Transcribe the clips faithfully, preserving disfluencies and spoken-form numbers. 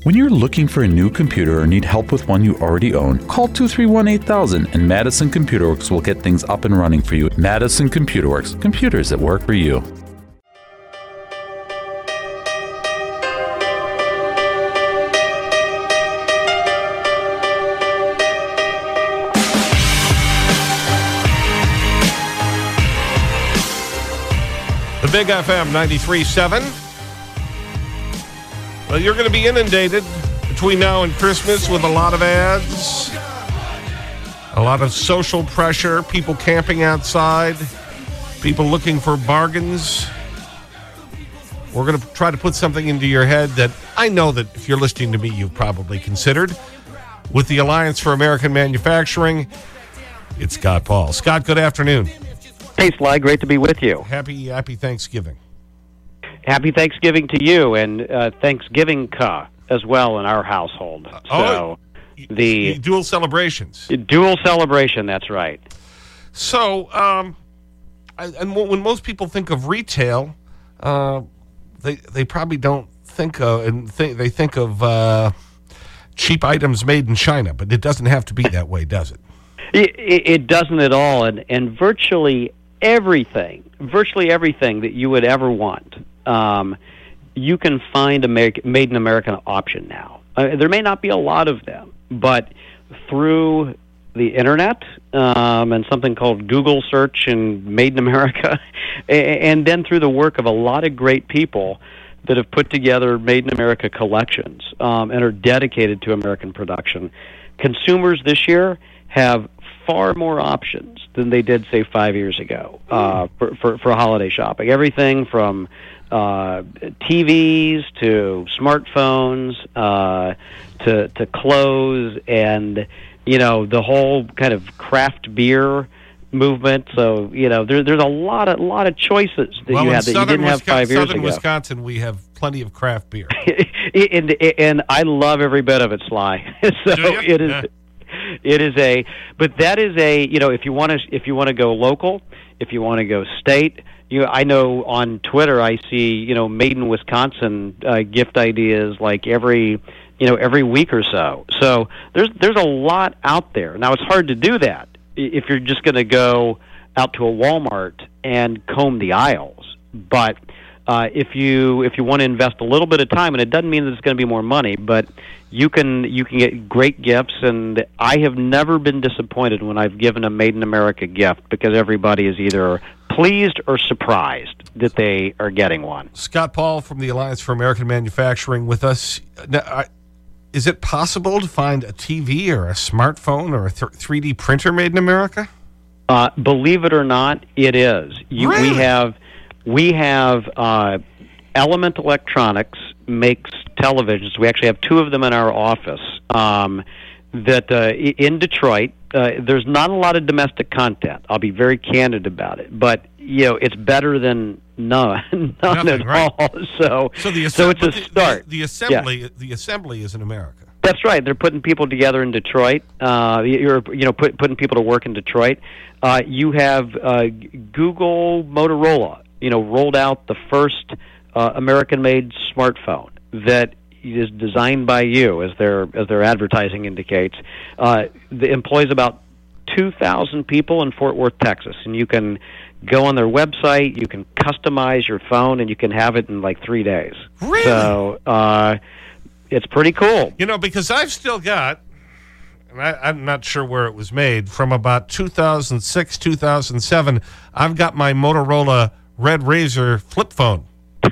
When you're looking for a new computer or need help with one you already own, call two three one, eight thousand and Madison Computer Works will get things up and running for you. Madison Computer Works, computers that work for you. The Big F M ninety-three point seven. Well, you're going to be inundated between now and Christmas with a lot of ads, a lot of social pressure, people camping outside, people looking for bargains. We're going to try to put something into your head that I know that if you're listening to me, you've probably considered. With the Alliance for American Manufacturing, it's Scott Paul. Scott, good afternoon. Hey, Sly, great to be with you. Happy, happy Thanksgiving. Happy Thanksgiving to you, and uh, Thanksgiving ka as well in our household. Uh, so oh, the, the dual celebrations. Dual celebration, that's right. So, um, I, and when most people think of retail, uh, they they probably don't think of, and th they think of uh, cheap items made in China, but it doesn't have to be that way, does it? It, it doesn't at all, and, and virtually everything, virtually everything that you would ever want, um, you can find a made in America option now. Uh, there may not be a lot of them, but through the internet um, and something called Google search and Made in America, and then through the work of a lot of great people that have put together Made in America collections um, and are dedicated to American production, consumers this year have far more options than they did, say, five years ago uh, for, for, for holiday shopping. Everything from uh, T Vs to smartphones uh, to, to clothes and, you know, the whole kind of craft beer movement. So, you know, there, there's a lot of, lot of choices that well, you have that you didn't have five years ago. Southern Wisconsin, we have plenty of craft beer. and, and I love every bit of it, Sly. So it is... Yeah. It is a, but that is a, you know, if you want to, if you want to go local, if you want to go state, you, I know on Twitter I see, you know, Made in Wisconsin uh, gift ideas like every, you know, every week or so. So there's there's a lot out there. Now it's hard to do that if you're just going to go out to a Walmart and comb the aisles, but. Uh, if you if you want to invest a little bit of time, and it doesn't mean that it's going to be more money, but you can you can get great gifts, and I have never been disappointed when I've given a Made in America gift because everybody is either pleased or surprised that they are getting one. Scott Paul from the Alliance for American Manufacturing with us. Now, I, is it possible to find a T V or a smartphone or a th three D printer made in America? Uh, believe it or not, it is. You, really? We have. We have uh, Element Electronics makes televisions. We actually have two of them in our office. Um, that uh, in Detroit, uh, there's not a lot of domestic content. I'll be very candid about it, but you know it's better than none, none Nothing, at right. all. So, so, the so it's a the, start. The, the assembly, yeah. the assembly is in America. That's right. They're putting people together in Detroit. Uh, you're, you know, put, putting people to work in Detroit. Uh, you have uh, Google, Motorola. You know, rolled out the first uh, American-made smartphone that is designed by you, as their as their advertising indicates. Uh, it employs about two thousand people in Fort Worth, Texas, and you can go on their website, you can customize your phone, and you can have it in like three days. Really? So uh, it's pretty cool. You know, because I've still got, and I, I'm not sure where it was made, from about two thousand six, two thousand seven, I've got my Motorola Red Razor flip phone.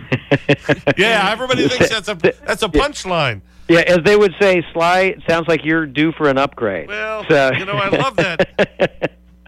Yeah, everybody thinks that's a that's a punchline. Yeah, as they would say, Sly, it sounds like you're due for an upgrade. Well, so. you know, I love that.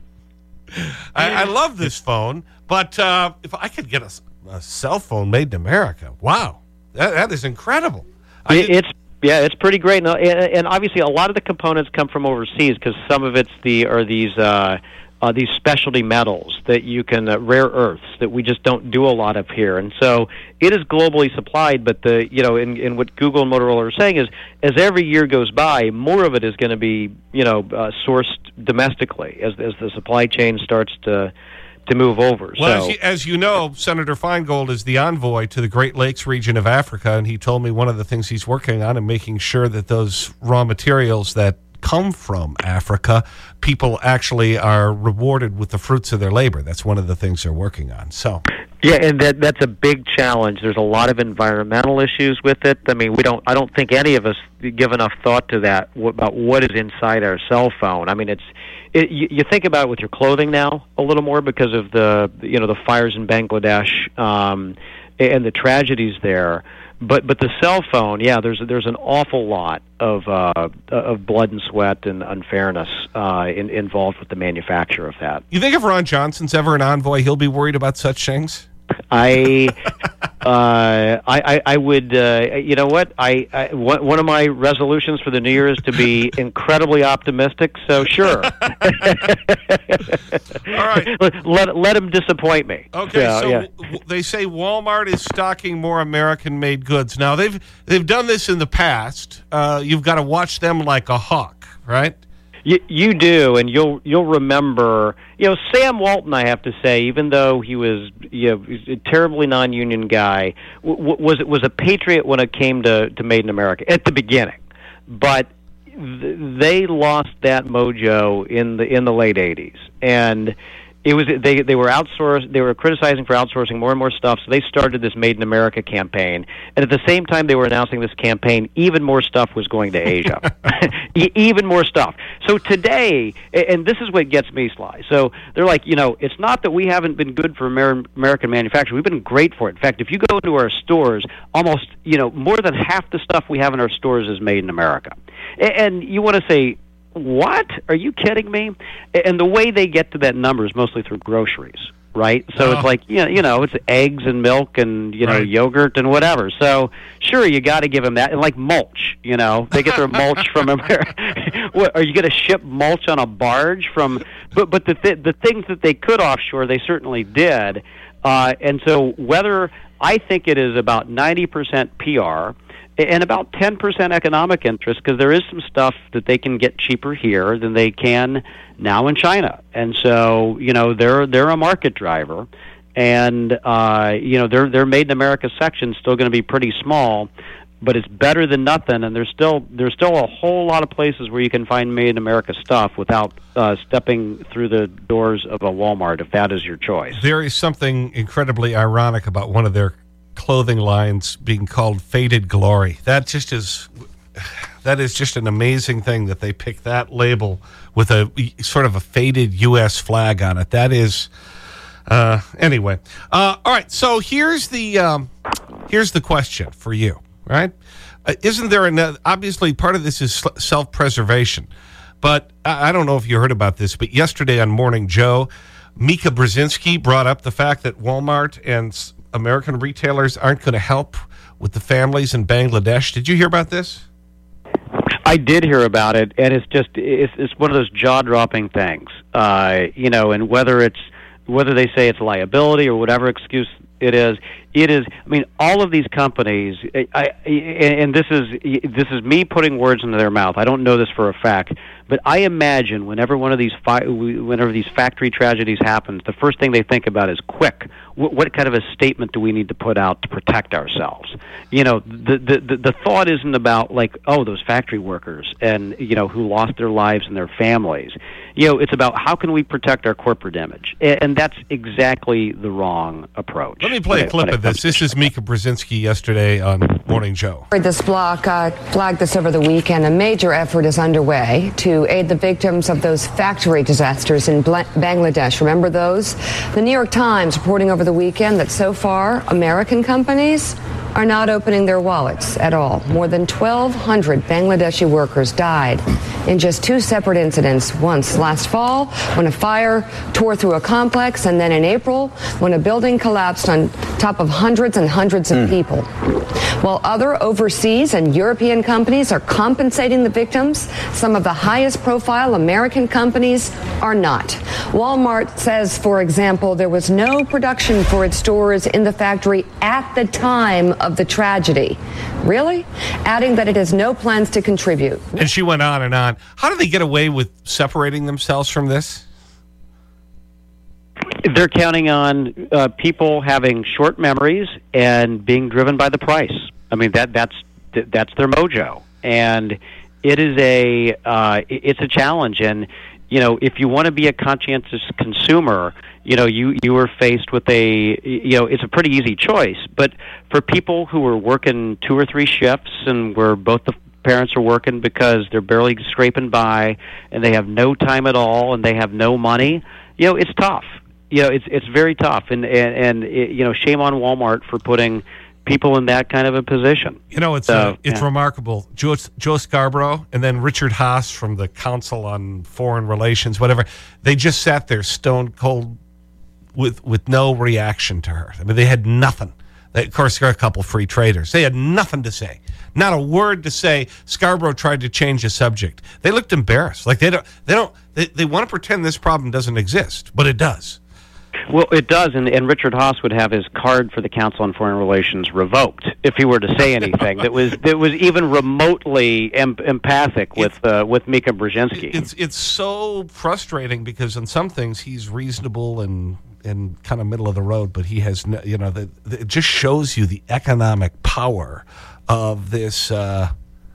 I, I love this phone, but uh, if I could get a, a cell phone made in America, wow, that, that is incredible. I it, it's yeah, it's pretty great, and, and obviously a lot of the components come from overseas because some of it's the are these. Uh, Uh, these specialty metals that you can, uh, rare earths that we just don't do a lot of here. And so it is globally supplied, but the, you know, in, in what Google and Motorola are saying is as every year goes by, more of it is going to be, you know, uh, sourced domestically as, as the supply chain starts to, to move over. Well, so, as, you, as you know, Senator Feingold is the envoy to the Great Lakes region of Africa, and he told me one of the things he's working on and making sure that those raw materials that come from Africa, people actually are rewarded with the fruits of their labor. That's one of the things they're working on. So, yeah, and that that's a big challenge. There's a lot of environmental issues with it. I mean, we don't. I don't think any of us give enough thought to that about what is inside our cell phone. I mean, it's. It, you, you think about it with your clothing now a little more because of the you know the fires in Bangladesh um, and the tragedies there. But but the cell phone, yeah, there's there's an awful lot of uh, of blood and sweat and unfairness uh, in, involved with the manufacture of that. You think if Ron Johnson's ever an envoy, he'll be worried about such things? I, uh, I, I, I would, uh, you know what? I, I, one of my resolutions for the new year is to be incredibly optimistic. So sure. All right. Let let him disappoint me. Okay. So, so yeah. w they say Walmart is stocking more American-made goods. Now they've they've done this in the past. Uh, you've got to watch them like a hawk, right? You, you do, and you'll you'll remember. You know, Sam Walton. I have to say, even though he was you know a terribly non-union guy, w was was a patriot when it came to to Made in America at the beginning, but th they lost that mojo in the in the late eighties, and it was they they were outsourced. They were criticizing for outsourcing more and more stuff. So they started this Made in America campaign, and at the same time they were announcing this campaign, even more stuff was going to Asia, even more stuff. So today, and this is what gets me, Sly. So they're like, you know, it's not that we haven't been good for Amer American manufacturing. We've been great for it. In fact, if you go into our stores, almost you know more than half the stuff we have in our stores is made in America, and you want to say, what? Are you kidding me? And the way they get to that number is mostly through groceries, right? So oh. it's like, you know, you know, it's eggs and milk and, you know, right. yogurt and whatever. So, sure, you got to give them that. And like mulch, you know, they get their mulch from America. What, are you going to ship mulch on a barge from? But, but the, th the things that they could offshore, they certainly did. Uh, and so whether, I think it is about ninety percent P R, and about ten percent economic interest, because there is some stuff that they can get cheaper here than they can now in China. And so, you know, they're they're a market driver, and uh, you know, their their Made in America section is still going to be pretty small, but it's better than nothing. And there's still there's still a whole lot of places where you can find Made in America stuff without uh, stepping through the doors of a Walmart, if that is your choice. There is something incredibly ironic about one of their clothing lines being called Faded Glory. That just is that is just an amazing thing that they picked that label with a sort of a faded U S flag on it. That is uh anyway. Uh all right, so here's the um here's the question for you, right? Uh, isn't there an obviously part of this is self-preservation. But I, I don't know if you heard about this, but yesterday on Morning Joe, Mika Brzezinski brought up the fact that Walmart and American retailers aren't going to help with the families in Bangladesh. Did you hear about this? I did hear about it, and it's just it's, it's one of those jaw-dropping things, uh, you know. And whether it's whether they say it's liability or whatever excuse it is, it is. I mean, all of these companies, I, I, and this is this is me putting words into their mouth. I don't know this for a fact, but I imagine whenever one of these fi whenever these factory tragedies happens, the first thing they think about is quick. What, what kind of a statement do we need to put out to protect ourselves? You know, the, the the the thought isn't about like, oh, those factory workers and you know who lost their lives and their families. You know, it's about how can we protect our corporate image, and, and that's exactly the wrong approach. Let me play a clip of this. This is Mika Brzezinski yesterday on Morning Joe. This block uh, flagged this over the weekend. A major effort is underway to aid the victims of those factory disasters in Bangladesh. Remember those? The New York Times reporting over the weekend that so far, American companies are not opening their wallets at all. More than twelve hundred Bangladeshi workers died in just two separate incidents, once last fall when a fire tore through a complex, and then in April when a building collapsed on top of hundreds and hundreds of mm. people. While other overseas and European companies are compensating the victims, some of the highest profile American companies are not. Walmart says, for example, there was no production for its stores in the factory at the time of the tragedy. Really? Adding that it has no plans to contribute. And she went on and on. How do they get away with separating themselves from this? They're counting on uh, people having short memories and being driven by the price. I mean, that that's that's their mojo, and it is a uh, it's a challenge. And you know, if you want to be a conscientious consumer, you know, you you are faced with a you know, it's a pretty easy choice. But for people who are working two or three shifts and where both the parents are working because they're barely scraping by and they have no time at all and they have no money, you know, it's tough. You know, it's it's very tough, and and, and it, you know, shame on Walmart for putting people in that kind of a position. You know, it's so, uh, it's yeah. remarkable. Joe, Joe Scarborough and then Richard Haas from the Council on Foreign Relations, whatever, they just sat there stone cold with with no reaction to her. I mean, they had nothing. They, of course, there are a couple free traders. They had nothing to say. Not a word to say. Scarborough tried to change the subject. They looked embarrassed. Like they don't, they don't, they, they want to pretend this problem doesn't exist, but it does. Well, it does, and, and Richard Haas would have his card for the Council on Foreign Relations revoked if he were to say anything that was that was even remotely em empathic with uh, with Mika Brzezinski. It's it's so frustrating because on some things he's reasonable and and kind of middle of the road, but he has no, you know the, the, it just shows you the economic power of this uh,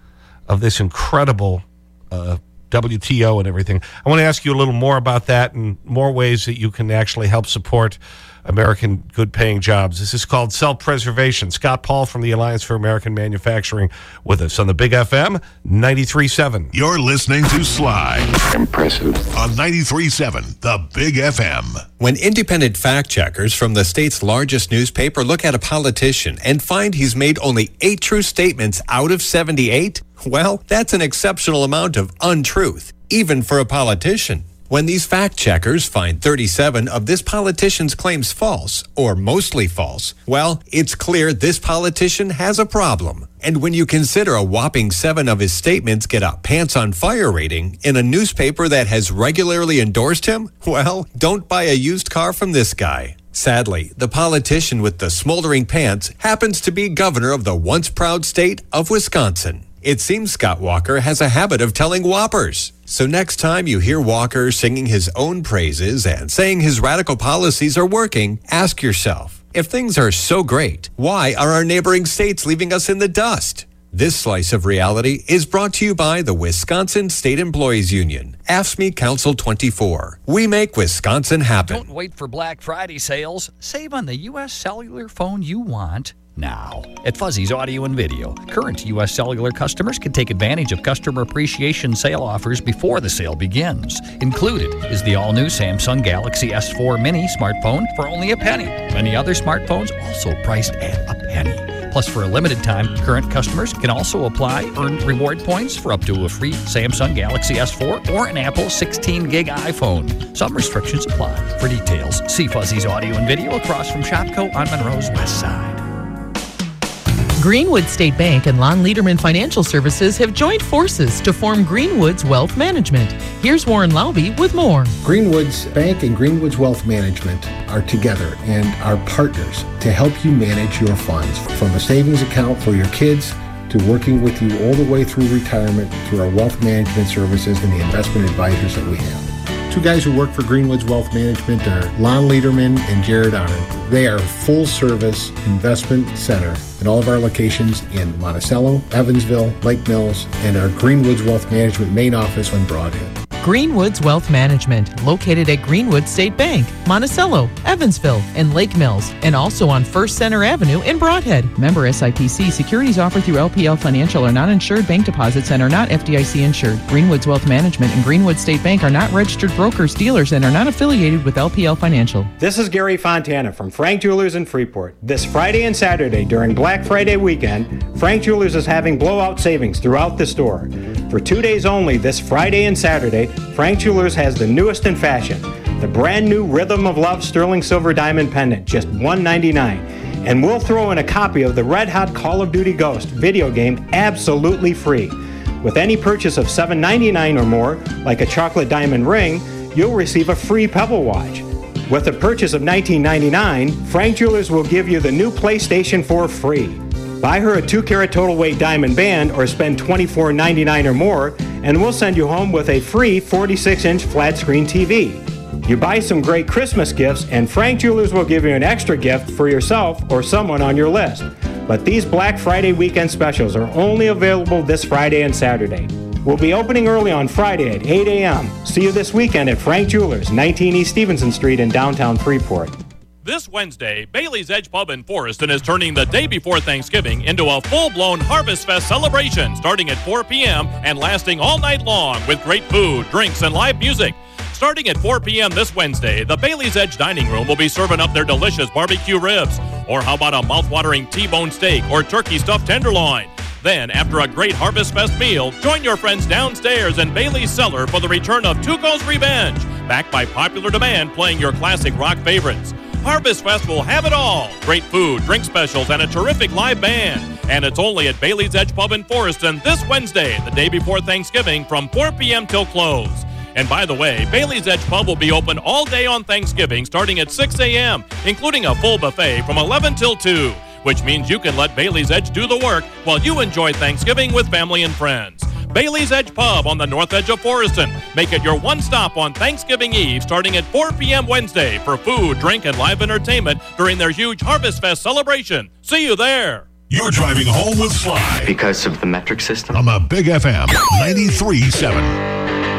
of this incredible Uh, W T O and everything. I want to ask you a little more about that and more ways that you can actually help support American good-paying jobs. This is called Self-Preservation. Scott Paul from the Alliance for American Manufacturing with us on the Big F M ninety-three point seven. You're listening to Sly. Impressive. On ninety-three point seven, the Big F M. When independent fact-checkers from the state's largest newspaper look at a politician and find he's made only eight true statements out of seventy-eight, well, that's an exceptional amount of untruth, even for a politician. When these fact-checkers find thirty-seven of this politician's claims false, or mostly false, well, it's clear this politician has a problem. And when you consider a whopping seven of his statements get a pants-on-fire rating in a newspaper that has regularly endorsed him, well, don't buy a used car from this guy. Sadly, the politician with the smoldering pants happens to be governor of the once proud state of Wisconsin. It seems Scott Walker has a habit of telling whoppers. So next time you hear Walker singing his own praises and saying his radical policies are working, ask yourself, if things are so great, why are our neighboring states leaving us in the dust? This slice of reality is brought to you by the Wisconsin State Employees Union, A F S C M E Council twenty-four. We make Wisconsin happen. Don't wait for Black Friday sales. Save on the U S cellular phone you want now. At Fuzzy's Audio and Video, current U S Cellular customers can take advantage of customer appreciation sale offers before the sale begins. Included is the all-new Samsung Galaxy S four Mini smartphone for only a penny. Many other smartphones also priced at a penny. Plus, for a limited time, current customers can also apply earned reward points for up to a free Samsung Galaxy S four or an Apple sixteen gig iPhone. Some restrictions apply. For details, see Fuzzy's Audio and Video across from Shopco on Monroe's West Side. Greenwood State Bank and Lon Lederman Financial Services have joined forces to form Greenwood's Wealth Management. Here's Warren Laube with more. Greenwood's Bank and Greenwood's Wealth Management are together and are partners to help you manage your funds, from a savings account for your kids to working with you all the way through retirement through our wealth management services and the investment advisors that we have. Two guys who work for Greenwood's Wealth Management are Lon Lederman and Jared Arnon. They are a full-service investment center in all of our locations in Monticello, Evansville, Lake Mills, and our Greenwood's Wealth Management main office on Broadhead. Greenwood's Wealth Management, located at Greenwood State Bank, Monticello, Evansville, and Lake Mills, and also on First Center Avenue in Broadhead. Member S I P C. Securities offered through L P L Financial are not insured bank deposits and are not F D I C insured. Greenwood's Wealth Management and Greenwood State Bank are not registered brokers, dealers, and are not affiliated with L P L Financial. This is Gary Fontana from Frank Jewelers in Freeport. This Friday and Saturday during Black Friday weekend, Frank Jewelers is having blowout savings throughout the store. For two days only, this Friday and Saturday, Frank Jewelers has the newest in fashion, the brand new Rhythm of Love sterling silver diamond pendant, just one hundred ninety-nine dollars. And we'll throw in a copy of the Red Hot Call of Duty Ghost video game absolutely free. With any purchase of seven hundred ninety-nine dollars or more, like a chocolate diamond ring, you'll receive a free Pebble watch. With a purchase of nineteen ninety-nine dollars, Frank Jewelers will give you the new PlayStation four free. Buy her a two carat total weight diamond band or spend twenty-four ninety-nine or more, and we'll send you home with a free forty-six inch flat screen T V. You buy some great Christmas gifts, and Frank Jewelers will give you an extra gift for yourself or someone on your list. But these Black Friday weekend specials are only available this Friday and Saturday. We'll be opening early on Friday at eight a.m. See you this weekend at Frank Jewelers, nineteen East Stevenson Street in downtown Freeport. This Wednesday, Bailey's Edge Pub in Forreston is turning the day before Thanksgiving into a full-blown Harvest Fest celebration starting at four p.m. and lasting all night long with great food, drinks, and live music. Starting at four p.m. this Wednesday, the Bailey's Edge Dining Room will be serving up their delicious barbecue ribs. Or how about a mouth-watering T-bone steak or turkey stuffed tenderloin? Then, after a great Harvest Fest meal, join your friends downstairs in Bailey's Cellar for the return of Tuco's Revenge, backed by popular demand playing your classic rock favorites. Harvest Fest will have it all. Great food, drink specials, and a terrific live band. And it's only at Bailey's Edge Pub in Forreston this Wednesday, the day before Thanksgiving, from four p.m. till close. And by the way, Bailey's Edge Pub will be open all day on Thanksgiving starting at six a.m., including a full buffet from eleven till two, which means you can let Bailey's Edge do the work while you enjoy Thanksgiving with family and friends. Bailey's Edge Pub on the north edge of Forreston. Make it your one stop on Thanksgiving Eve starting at four p.m. Wednesday for food, drink, and live entertainment during their huge Harvest Fest celebration. See you there. You're driving home with Sly. Because of the metric system. On the Big F M ninety-three point seven.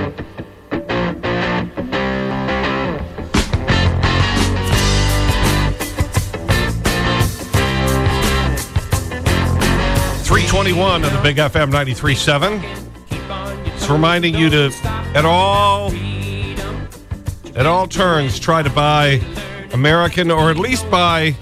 three twenty-one on the Big F M ninety-three point seven. It's reminding you to, at all, at all turns, try to buy American, or at least buy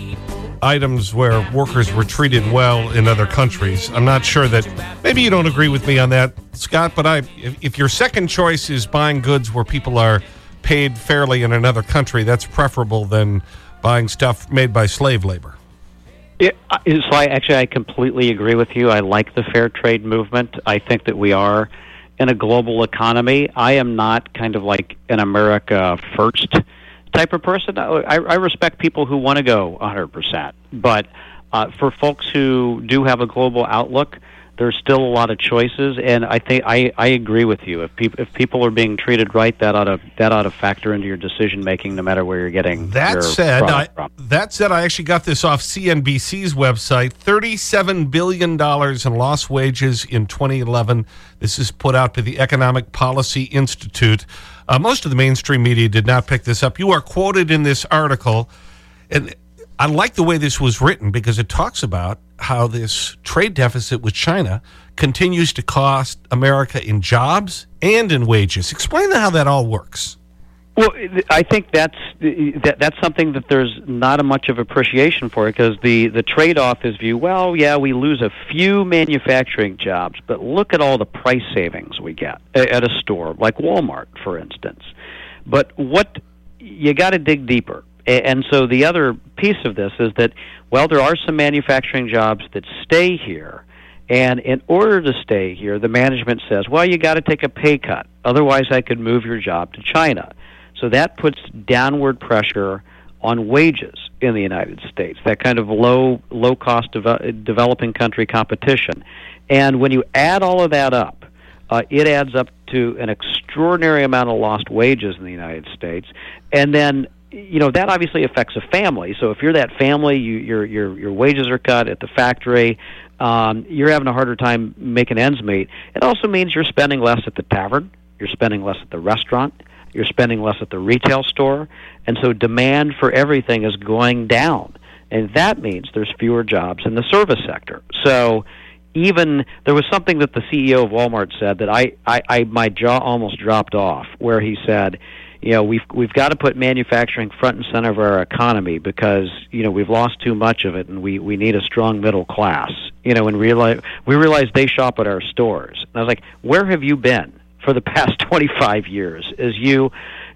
items where workers were treated well in other countries. I'm not sure that, maybe you don't agree with me on that, Scott, but I, if, if your second choice is buying goods where people are paid fairly in another country, that's preferable than buying stuff made by slave labor. It, so I, actually, I completely agree with you. I like the fair trade movement. I think that we are in a global economy. I am not kind of like an America first type of person. I, I respect people who want to go one hundred percent. But uh, for folks who do have a global outlook, there's still a lot of choices, and I think I, I agree with you. If people if people are being treated right, that ought to that ought to factor into your decision making, no matter where you're getting. That your said, I, from. that said, I actually got this off C N B C's website. Thirty-seven billion dollars in lost wages in twenty eleven. This is put out by the Economic Policy Institute. Uh, most of the mainstream media did not pick this up. You are quoted in this article, and I like the way this was written because it talks about how this trade deficit with China continues to cost America in jobs and in wages. Explain how that all works. Well, I think that's that, that's something that there's not a much of appreciation for, because the, the trade-off is view, well, yeah, we lose a few manufacturing jobs, but look at all the price savings we get at a store like Walmart, for instance. But what you got to dig deeper. And so the other piece of this is that, well, there are some manufacturing jobs that stay here, and in order to stay here, the management says, well, you got to take a pay cut. Otherwise, I could move your job to China. So that puts downward pressure on wages in the United States, that kind of low, low-cost de- developing country competition. And when you add all of that up, uh, it adds up to an extraordinary amount of lost wages in the United States. And then, you know, that obviously affects a family. So if you're that family, you, your your your wages are cut at the factory, um, you're having a harder time making ends meet. It also means you're spending less at the tavern, you're spending less at the restaurant, you're spending less at the retail store, and so demand for everything is going down. And that means there's fewer jobs in the service sector. So even, there was something that the C E O of Walmart said that I, I, I my jaw almost dropped off, where he said, you know, we've we've got to put manufacturing front and center of our economy because, you know, we've lost too much of it, and we, we need a strong middle class. You know, and realize we realize they shop at our stores. And I was like, where have you been for the past twenty-five years as you,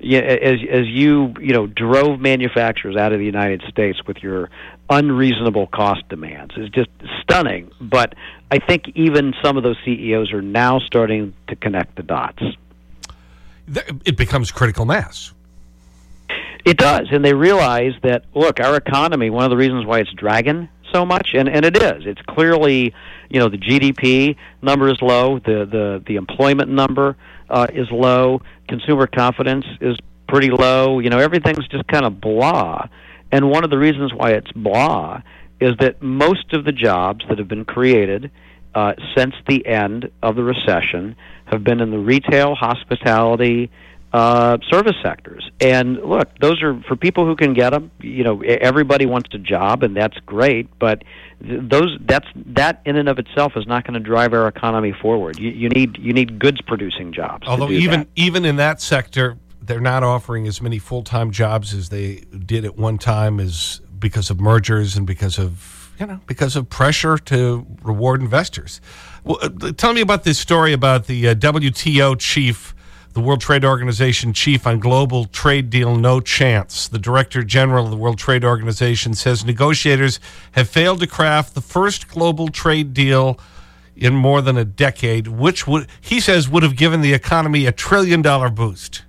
as as you you know drove manufacturers out of the United States with your unreasonable cost demands? It's just stunning. But I think even some of those C E Os are now starting to connect the dots. It becomes critical mass. It does, and they realize that, look, our economy, one of the reasons why it's dragging so much, and, and it is, it's clearly, you know, the G D P number is low, the, the, the employment number uh, is low, consumer confidence is pretty low. You know, everything's just kind of blah. And one of the reasons why it's blah is that most of the jobs that have been created uh, since the end of the recession have been in the retail, hospitality, uh, service sectors. And look, those are for people who can get them. You know, everybody wants a job, and that's great. But those that's that in and of itself is not going to drive our economy forward. You, you need you need goods producing jobs. Although to do even that. even in that sector, they're not offering as many full-time jobs as they did at one time, as because of mergers and because of, you know, because of pressure to reward investors. Well, uh, tell me about this story about the uh, W T O chief, the World Trade Organization chief on global trade deal no chance. The Director General of the World Trade Organization says negotiators have failed to craft the first global trade deal in more than a decade, which would, he says, would have given the economy a trillion dollar boost.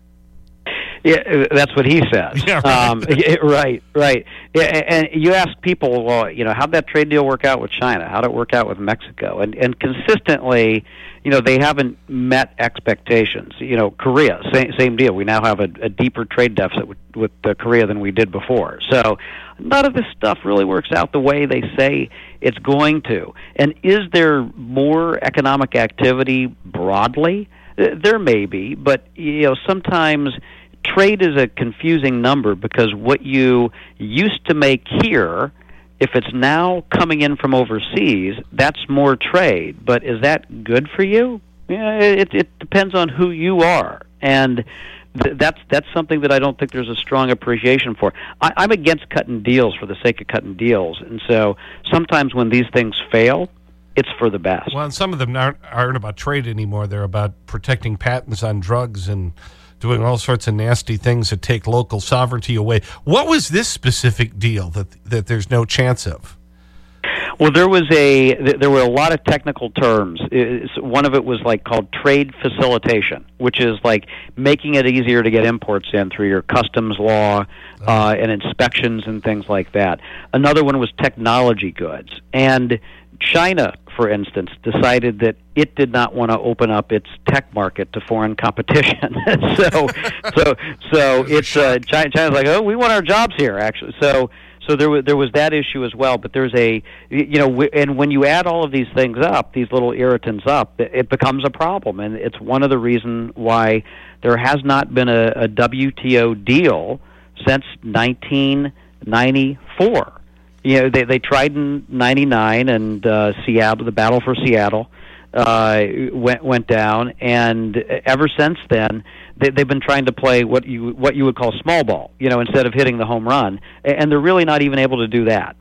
Yeah, that's what he says. Yeah, right. Um, yeah, right, right. Yeah, and you ask people, well, you know, how'd that trade deal work out with China? How'd it work out with Mexico? And and consistently, you know, they haven't met expectations. You know, Korea, same, same deal. We now have a, a deeper trade deficit with, with uh, Korea than we did before. So none of this stuff really works out the way they say it's going to. And is there more economic activity broadly? There may be, but, you know, sometimes trade is a confusing number because what you used to make here, if it's now coming in from overseas, that's more trade. But is that good for you? Yeah, it, it depends on who you are. And th that's that's something that I don't think there's a strong appreciation for. I, I'm against cutting deals for the sake of cutting deals. And so sometimes when these things fail, it's for the best. Well, and some of them aren't, aren't about trade anymore. They're about protecting patents on drugs and doing all sorts of nasty things that take local sovereignty away. What was this specific deal that, that there's no chance of? Well, there was a there were a lot of technical terms. It's, one of it was like called trade facilitation, which is like making it easier to get imports in through your customs law uh, and inspections and things like that. Another one was technology goods. And China, for instance, decided that it did not want to open up its tech market to foreign competition. so, so, so it's uh, China, China's like, oh, we want our jobs here, actually. So, so there was there was that issue as well. But there's a, you know, and when you add all of these things up, these little irritants up, it becomes a problem, and it's one of the reasons why there has not been a, a W T O deal since nineteen ninety-four. You know, they they tried in ninety-nine, and uh, Seattle, the battle for Seattle, uh, went went down, and ever since then, they, they've been trying to play what you what you would call small ball. You know, instead of hitting the home run, and they're really not even able to do that.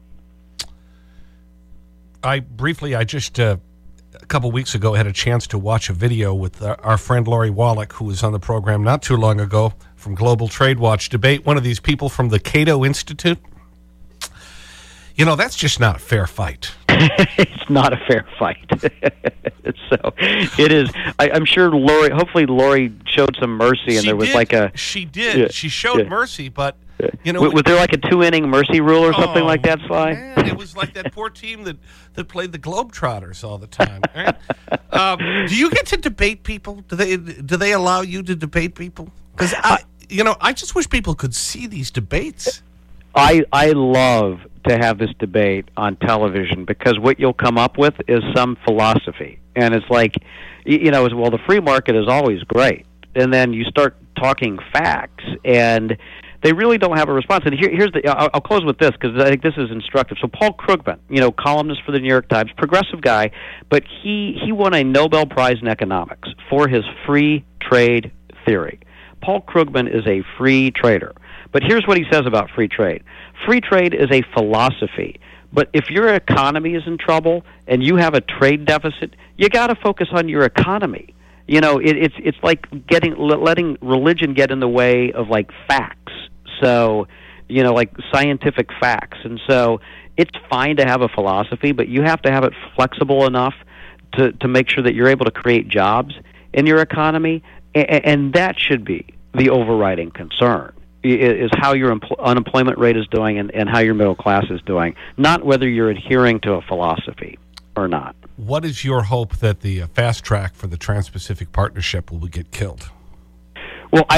I briefly, I just uh, a couple weeks ago had a chance to watch a video with uh, our friend Lori Wallach, who was on the program not too long ago from Global Trade Watch, debate one of these people from the Cato Institute. You know, that's just not a fair fight. It's not a fair fight. So it is. I, I'm sure Lori, hopefully Lori showed some mercy, and she there was did, like a... She did. Yeah, she showed yeah. mercy, but, you know... Was, was there like a two-inning mercy rule or something oh, like that, Sly? Man, it was like that poor team that, that played the Globetrotters all the time. Right? um, do you get to debate people? Do they, do they allow you to debate people? Because, I, you know, I just wish people could see these debates. I I love to have this debate on television because what you'll come up with is some philosophy. And it's like, you know, well, the free market is always great. And then you start talking facts, and they really don't have a response. And here, here's the, I'll, I'll close with this because I think this is instructive. So Paul Krugman, you know, columnist for the New York Times, progressive guy, but he, he won a Nobel Prize in economics for his free trade theory. Paul Krugman is a free trader. But here's what he says about free trade. Free trade is a philosophy. But if your economy is in trouble and you have a trade deficit, you got to focus on your economy. You know, it, it's it's like getting letting religion get in the way of like facts. So, you know, like scientific facts. And so it's fine to have a philosophy, but you have to have it flexible enough to, to make sure that you're able to create jobs in your economy. And, and that should be the overriding concern. Is how your unemployment rate is doing and, and how your middle class is doing, not whether you're adhering to a philosophy or not. What is your hope that the uh, fast track for the Trans-Pacific Partnership will get killed? Well, I,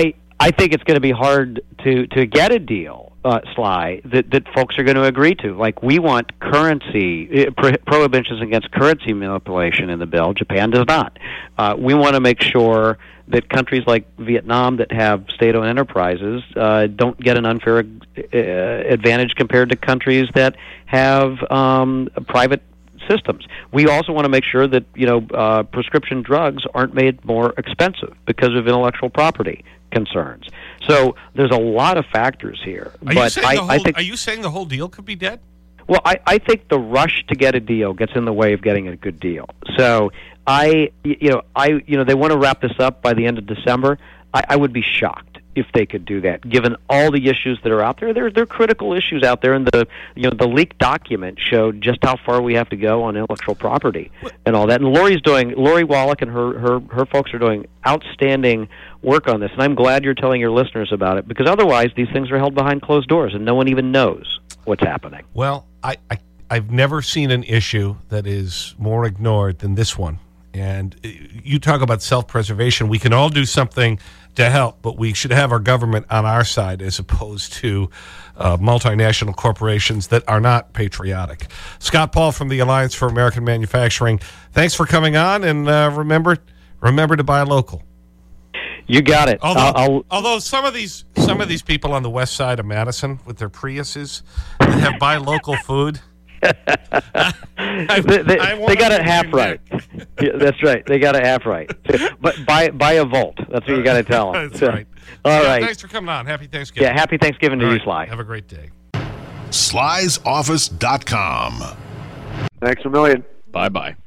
I think it's going to be hard to, to get a deal, uh, Sly, that, that folks are going to agree to. Like, we want currency, uh, pro- prohibitions against currency manipulation in the bill. Japan does not. Uh, we want to make sure that countries like Vietnam that have state-owned enterprises uh, don't get an unfair uh, advantage compared to countries that have um, private systems. We also want to make sure that, you know, uh, prescription drugs aren't made more expensive because of intellectual property concerns. So there's a lot of factors here. Are, but you, saying I, the whole, I think, are you saying the whole deal could be dead? Well, I, I think the rush to get a deal gets in the way of getting a good deal. So I, you know, I, you know, they want to wrap this up by the end of December. I, I would be shocked if they could do that, given all the issues that are out there. There, there are critical issues out there, and the, you know, the leaked document showed just how far we have to go on intellectual property and all that. And Lori's doing, Lori Wallach and her, her, her folks are doing outstanding work on this, and I'm glad you're telling your listeners about it, because otherwise these things are held behind closed doors, and no one even knows what's happening. Well, I, I, I've never seen an issue that is more ignored than this one. And you talk about self-preservation. We can all do something to help, but we should have our government on our side as opposed to uh, multinational corporations that are not patriotic. Scott Paul from the Alliance for American Manufacturing, thanks for coming on, and uh, remember, remember to buy local. You got it. Although, I'll, although some of these some of these people on the west side of Madison with their Priuses that have buy local food. I, they they, I they got it half right. Yeah, that's right. They got it half right. But buy buy a Volt. That's what you got to tell them. That's so, right. All yeah, right. Thanks for coming on. Happy Thanksgiving. Yeah, happy Thanksgiving to all you, right. Sly. Have a great day. Slys Office dot com. Thanks a million. Bye-bye.